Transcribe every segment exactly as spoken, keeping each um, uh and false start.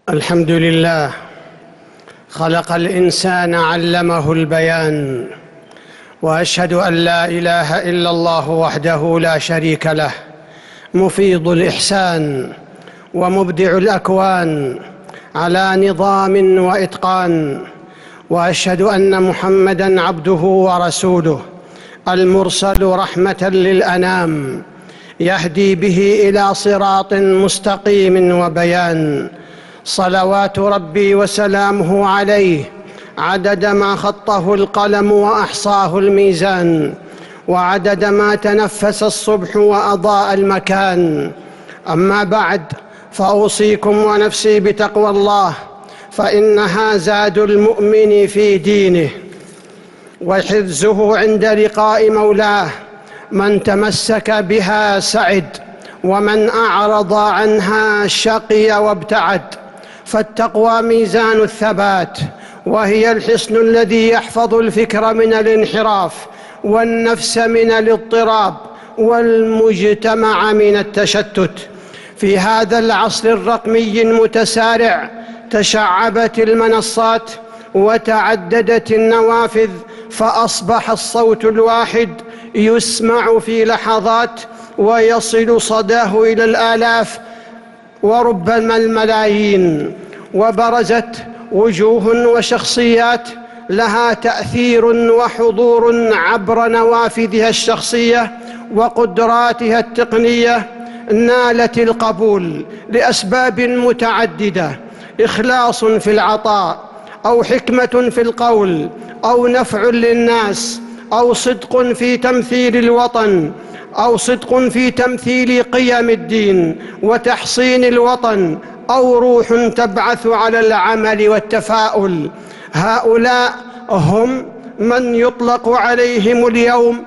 الحمد لله خلق الإنسان علمه البيان، وأشهد أن لا إله إلا الله وحده لا شريك له، مفيض الإحسان ومبدع الأكوان على نظام وإتقان. وأشهد أن محمدًا عبده ورسوله المرسل رحمة للأنام، يهدي به إلى صراط مستقيم وبيان. صلوات ربي وسلامه عليه عدد ما خطه القلم وأحصاه الميزان، وعدد ما تنفس الصبح وأضاء المكان. أما بعد، فأوصيكم ونفسي بتقوى الله، فإنها زاد المؤمن في دينه وحرزه عند لقاء مولاه. من تمسك بها سعد، ومن أعرض عنها شقي وابتعد. فالتقوى ميزان الثبات، وهي الحصن الذي يحفظ الفكر من الانحراف، والنفس من الاضطراب، والمجتمع من التشتت. في هذا العصر الرقمي المتسارع تشعبت المنصات وتعددت النوافذ، فأصبح الصوت الواحد يسمع في لحظات ويصل صداه إلى الآلاف وربما الملايين. وبرزت وجوه وشخصيات لها تأثير وحضور عبر نوافذها الشخصية وقدراتها التقنية، نالت القبول لأسباب متعددة: إخلاص في العطاء، أو حكمة في القول، أو نفع للناس، أو صدق في تمثيل الوطن، أو صدق في تمثيل قيم الدين وتحصين الوطن، أو روح تبعث على العمل والتفاؤل. هؤلاء هم من يطلق عليهم اليوم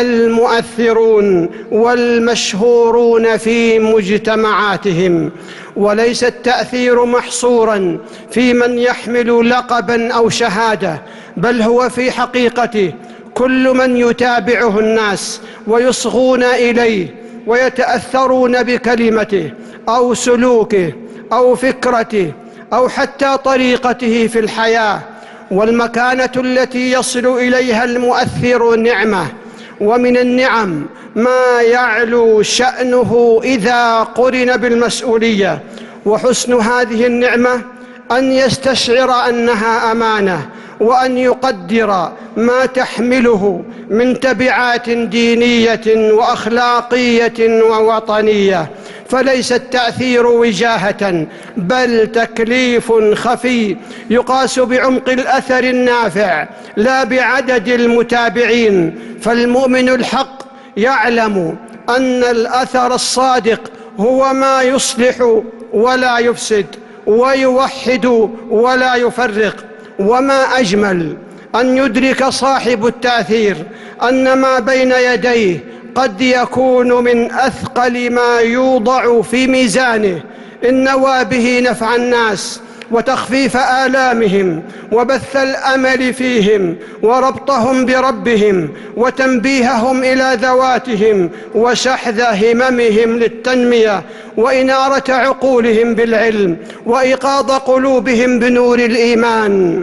المؤثرون والمشهورون في مجتمعاتهم. وليس التأثير محصوراً في من يحمل لقباً أو شهادة، بل هو في حقيقته كل من يتابعه الناس ويصغون إليه ويتأثرون بكلمته أو سلوكه أو فكرته أو حتى طريقته في الحياة. والمكانة التي يصل إليها المؤثر نعمة، ومن النعم ما يعلو شأنه إذا قرن بالمسؤولية. وحسن هذه النعمة أن يستشعر أنها أمانة، وأن يقدر ما تحمله من تبعات دينية وأخلاقية ووطنية. فليس التأثير وجاهة، بل تكليف خفي يقاس بعمق الأثر النافع لا بعدد المتابعين. فالمؤمن الحق يعلم أن الأثر الصادق هو ما يصلح ولا يفسد، ويوحد ولا يفرق. وما أجمل أن يدرك صاحب التأثير أن ما بين يديه قد يكون من أثقل ما يوضع في ميزانه، إن نوى به نفع الناس وتخفيف آلامهم وبث الأمل فيهم وربطهم بربهم وتنبيههم إلى ذواتهم وشحذ هممهم للتنمية وإنارة عقولهم بالعلم وإيقاظ قلوبهم بنور الإيمان.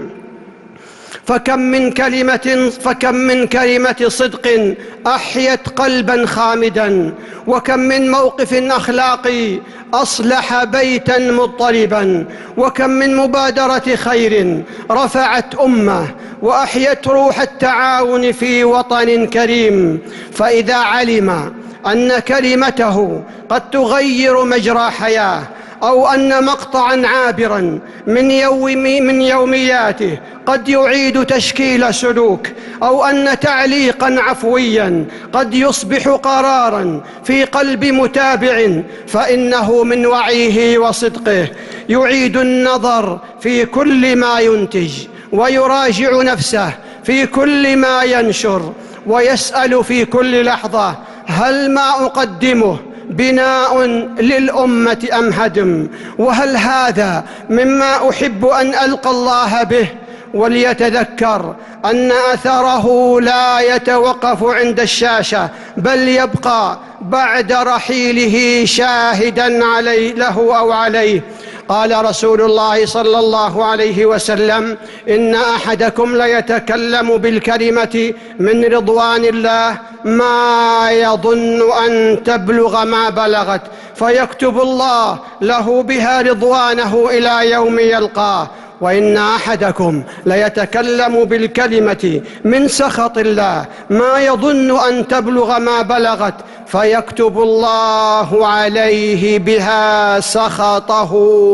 فكم من كلمة فكم من كلمة صدق أحيت قلبا خامدا، وكم من موقف أخلاقي أصلح بيتا مضطربا، وكم من مبادرة خير رفعت أمة وأحيت روح التعاون في وطن كريم. فإذا علم أن كلمته قد تغير مجرى حياة، أو أن مقطعاً عابراً من, يوم من يومياته قد يعيد تشكيل سلوك، أو أن تعليقاً عفوياً قد يصبح قراراً في قلب متابع، فإنه من وعيه وصدقه يعيد النظر في كل ما ينتج، ويراجع نفسه في كل ما ينشر، ويسأل في كل لحظة: هل ما أقدمه بناء للأمة أم هدم؟ وهل هذا مما أحب أن ألقى الله به؟ وليتذكر أن أثره لا يتوقف عند الشاشة، بل يبقى بعد رحيله شاهداً عليه له أو عليه. قال رسول الله صلى الله عليه وسلم: إن أحدكم ليتكلم بالكلمة من رضوان الله ما يظن أن تبلغ ما بلغت، فيكتب الله له بها رضوانه إلى يوم يلقاه. وإن أحدكم ليتكلم بالكلمة من سخط الله ما يظن أن تبلغ ما بلغت، فيكتب الله عليه بها سخطه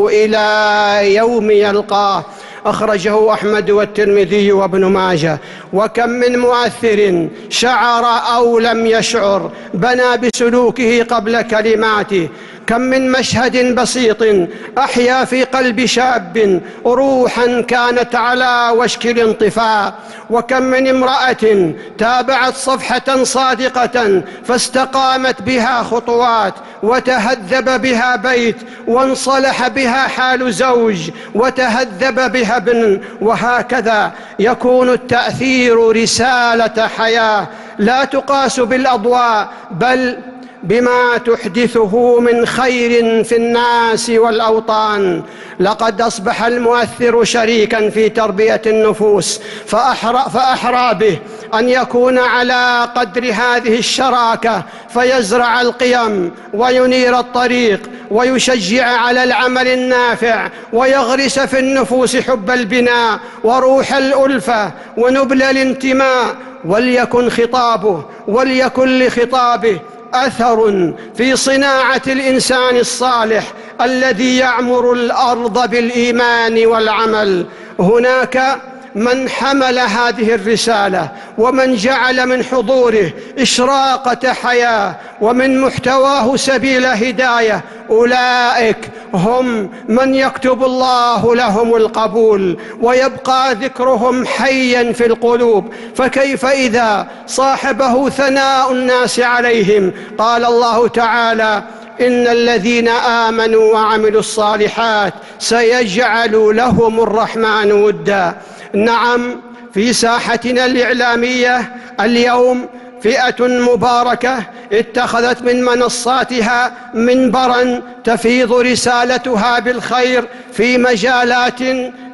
إلى يوم يلقاه. أخرجه أحمد والترمذي وابن ماجه. وكم من مؤثر شعر أو لم يشعر بنى بسلوكه قبل كلماته. كم من مشهد بسيط أحيا في قلب شاب روحا كانت على وشك الانطفاء. وكم من امرأة تابعت صفحة صادقة فاستقامت بها خطوات، وتهذب بها بيت، وانصلح بها حال زوج، وتهذب بها ابن. وهكذا يكون التأثير رسالة حياة لا تقاس بالأضواء، بل بما تحدثه من خير في الناس والأوطان. لقد أصبح المؤثر شريكا في تربية النفوس، فأحرى, فأحرى به أن يكون على قدر هذه الشراكة، فيزرع القيم وينير الطريق ويشجع على العمل النافع، ويغرس في النفوس حب البناء وروح الألفة ونبل الانتماء. وليكن خطابه وليكن لخطابه أثر في صناعة الإنسان الصالح الذي يعمر الأرض بالإيمان والعمل. هناك من حمل هذه الرسالة ومن جعل من حضوره إشراقة حياة ومن محتواه سبيل هداية. أولئك هم من يكتب الله لهم القبول ويبقى ذكرهم حيا في القلوب. فكيف إذا صاحبه ثناء الناس عليهم؟ قال الله تعالى: إن الذين آمنوا وعملوا الصالحات سيجعل لهم الرحمن ودا. نعم، في ساحتنا الإعلامية اليوم فئة مباركة اتخذت من منصاتها منبراً تفيض رسالتها بالخير في مجالات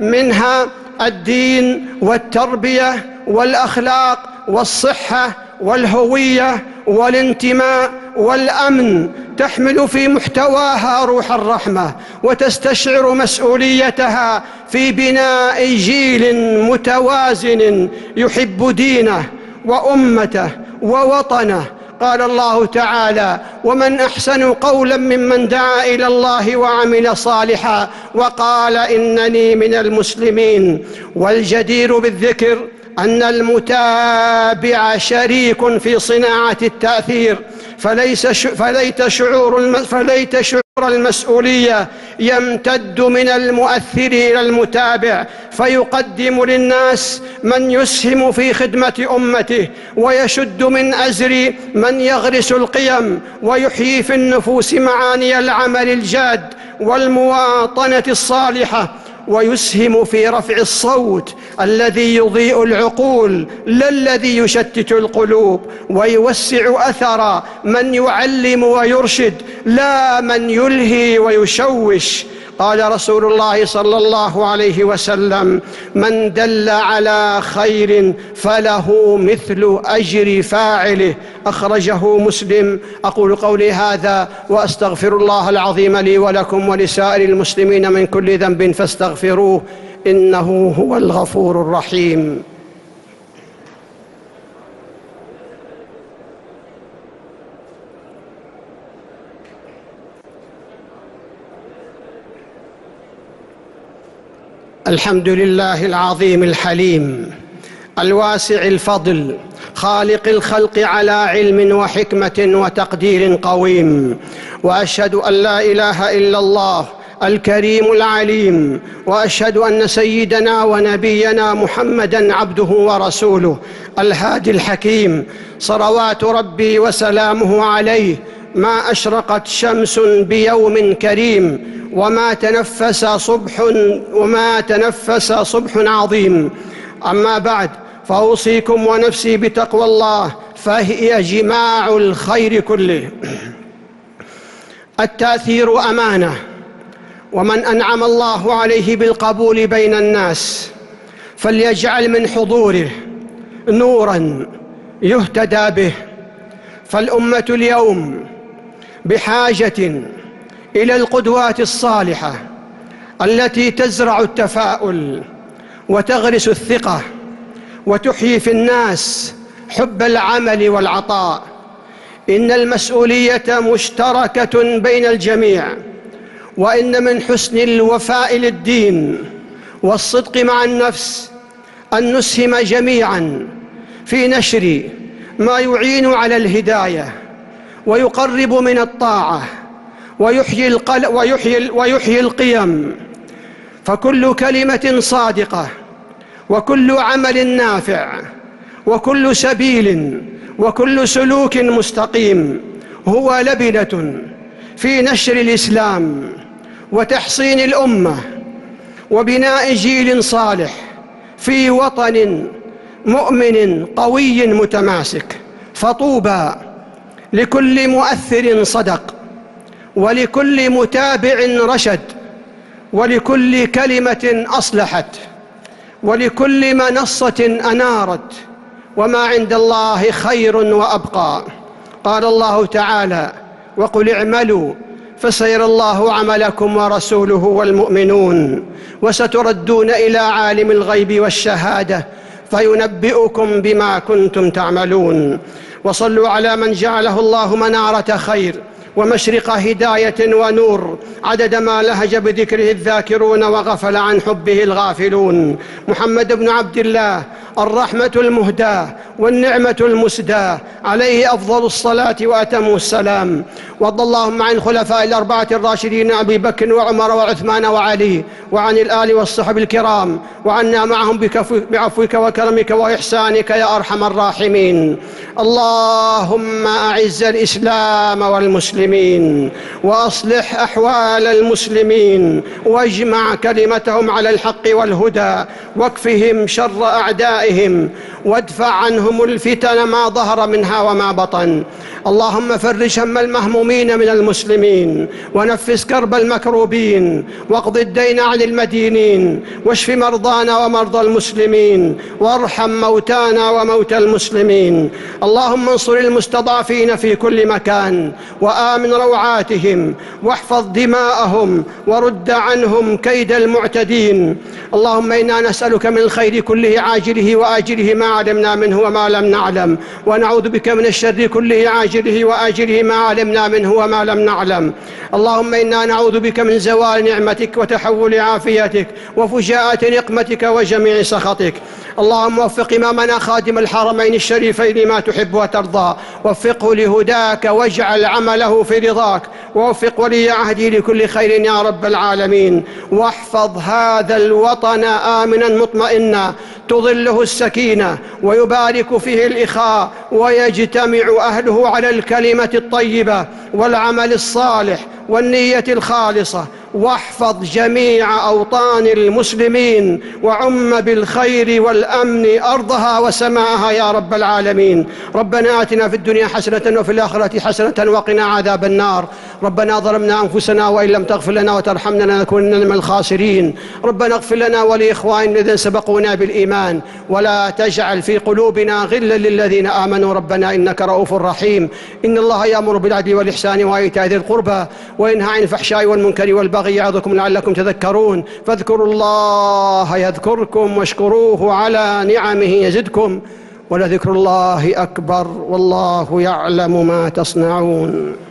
منها الدين والتربية والأخلاق والصحة والهوية والانتماء والأمن. تحمل في محتواها روح الرحمة، وتستشعر مسؤوليتها في بناء جيل متوازن يحب دينه وأمته ووطنه. قال الله تعالى: ومن أحسن قولا ممن دعا إلى الله وعمل صالحا وقال إنني من المسلمين. والجدير بالذكر أن المتابع شريك في صناعة التأثير، فليس ش... فليت شعور الم... فليت شعور المسؤولية يمتد من المؤثر إلى المتابع، فيقدم للناس من يسهم في خدمة أمته، ويشد من أزر من يغرس القيم ويحيي في النفوس معاني العمل الجاد والمواطنة الصالحة، ويسهم في رفع الصوت الذي يضيء العقول لا الذي يشتت القلوب، ويوسع أثر من يعلم ويرشد لا من يلهي ويشوش. قال رسول الله صلى الله عليه وسلم: من دل على خير فله مثل أجر فاعله. أخرجه مسلم. أقول قولي هذا وأستغفر الله العظيم لي ولكم ولسائر المسلمين من كل ذنب فاستغفروه إنه هو الغفور الرحيم. الحمد لله العظيم الحليم الواسع الفضل، خالق الخلق على علم وحكمة وتقدير قويم. وأشهد أن لا إله إلا الله الكريم العليم، وأشهد أن سيدنا ونبينا محمدًا عبده ورسوله الهادي الحكيم، صلوات ربي وسلامه عليه. ما أشرقت شمس بيوم كريم، وما تنفس صبح وما تنفس صبح عظيم. أما بعد، فأوصيكم ونفسي بتقوى الله، فهي جماع الخير كله. التأثير أمانة، ومن أنعم الله عليه بالقبول بين الناس فليجعل من حضوره نوراً يهتدى به. فالأمة اليوم بحاجة إلى القدوات الصالحة التي تزرع التفاؤل وتغرس الثقة وتحيي في الناس حب العمل والعطاء. إن المسؤولية مشتركة بين الجميع، وإن من حسن الوفاء للدين والصدق مع النفس أن نسهم جميعاً في نشر ما يعين على الهداية ويقرب من الطاعة ويحيي القلب ويحيي ويحيي القيم. فكل كلمة صادقة وكل عمل نافع وكل سبيل وكل سلوك مستقيم هو لبنة في نشر الإسلام وتحصين الأمة وبناء جيل صالح في وطن مؤمن قوي متماسك. فطوبى لكل مؤثر صدق، ولكل متابع رشد، ولكل كلمة أصلحت، ولكل منصة أنارت، وما عند الله خير وأبقى. قال الله تعالى: وقل اعملوا فسيرى الله عملكم ورسوله والمؤمنون وستردون إلى عالم الغيب والشهادة فينبئكم بما كنتم تعملون. وصلوا على من جعله الله منارة خير ومشرق هداية ونور، عدد ما لهج بذكره الذاكرون وغفل عن حبه الغافلون. محمد بن عبد الله، الرحمة المهداة والنعمة المسداة، عليه أفضل الصلاة وأتم السلام. وارض اللهم عن الخلفاء الأربعة الراشدين أبي بكر وعمر وعثمان وعلي، وعن الآل والصحب الكرام، وعنا معهم بعفوك وكرمك وإحسانك يا أرحم الراحمين. اللهم أعز الإسلام والمسلمين، وأصلح أحوال المسلمين، واجمع كلمتهم على الحق والهدى، واكفهم شر أعدائهم، وادفع عنهم الفتن ما ظهر منها وما بطن. اللهم فرج هم المهمومين من المسلمين، ونفس كرب المكروبين، واقض الدين عن المدينين، واشف مرضانا ومرضى المسلمين، وارحم موتانا وموتى المسلمين. اللهم انصر المستضعفين في كل مكان، وآمن روعاتهم، واحفظ دماءهم، ورد عنهم كيد المعتدين. اللهم إنا نسألك من الخير كله عاجله وآجله ما علمنا منه وما لم نعلم، ونعوذ بك من الشر كله عاجله وآجله ما علمنا منه وما لم نعلم. اللهم إنا نعوذ بك من زوال نعمتك وتحول عافيتك وفجاءة نقمتك وجميع سخطك. اللهم وفق إمامنا خادم الحرمين الشريفين لما تحب وترضى، وفقه لهداك واجعل عمله في رضاك، ووفق ولي عهده لكل خير يا رب العالمين. واحفظ هذا الوطن آمنا مطمئنا تظله السكينة ويبارك فيه الإخاء، ويجتمع أهله على الكلمة الطيبة والعمل الصالح والنية الخالصة. واحفظ جميع أوطان المسلمين، وعم بالخير والأمن أرضها وسماءها يا رب العالمين. ربنا آتنا في الدنيا حسنة وفي الآخرة حسنة وقنا عذاب النار. ربنا ظلمنا أنفسنا وإن لم تغفر لنا وترحمنا لنكونن من الخاسرين. ربنا اغفر لنا ولإخواننا الذين سبقونا بالإيمان، ولا تجعل في قلوبنا غلا للذين آمنوا ربنا إنك رؤوف رحيم. إن الله يأمر بالعدل والإحسان وإيتاء ذي القربى وينهى عن الفحشاء والمنكر والبغي يعظكم لعلكم تذكرون. فاذكروا الله يذكركم واشكروه على نعمه يزدكم، ولذكر الله أكبر والله يعلم ما تصنعون.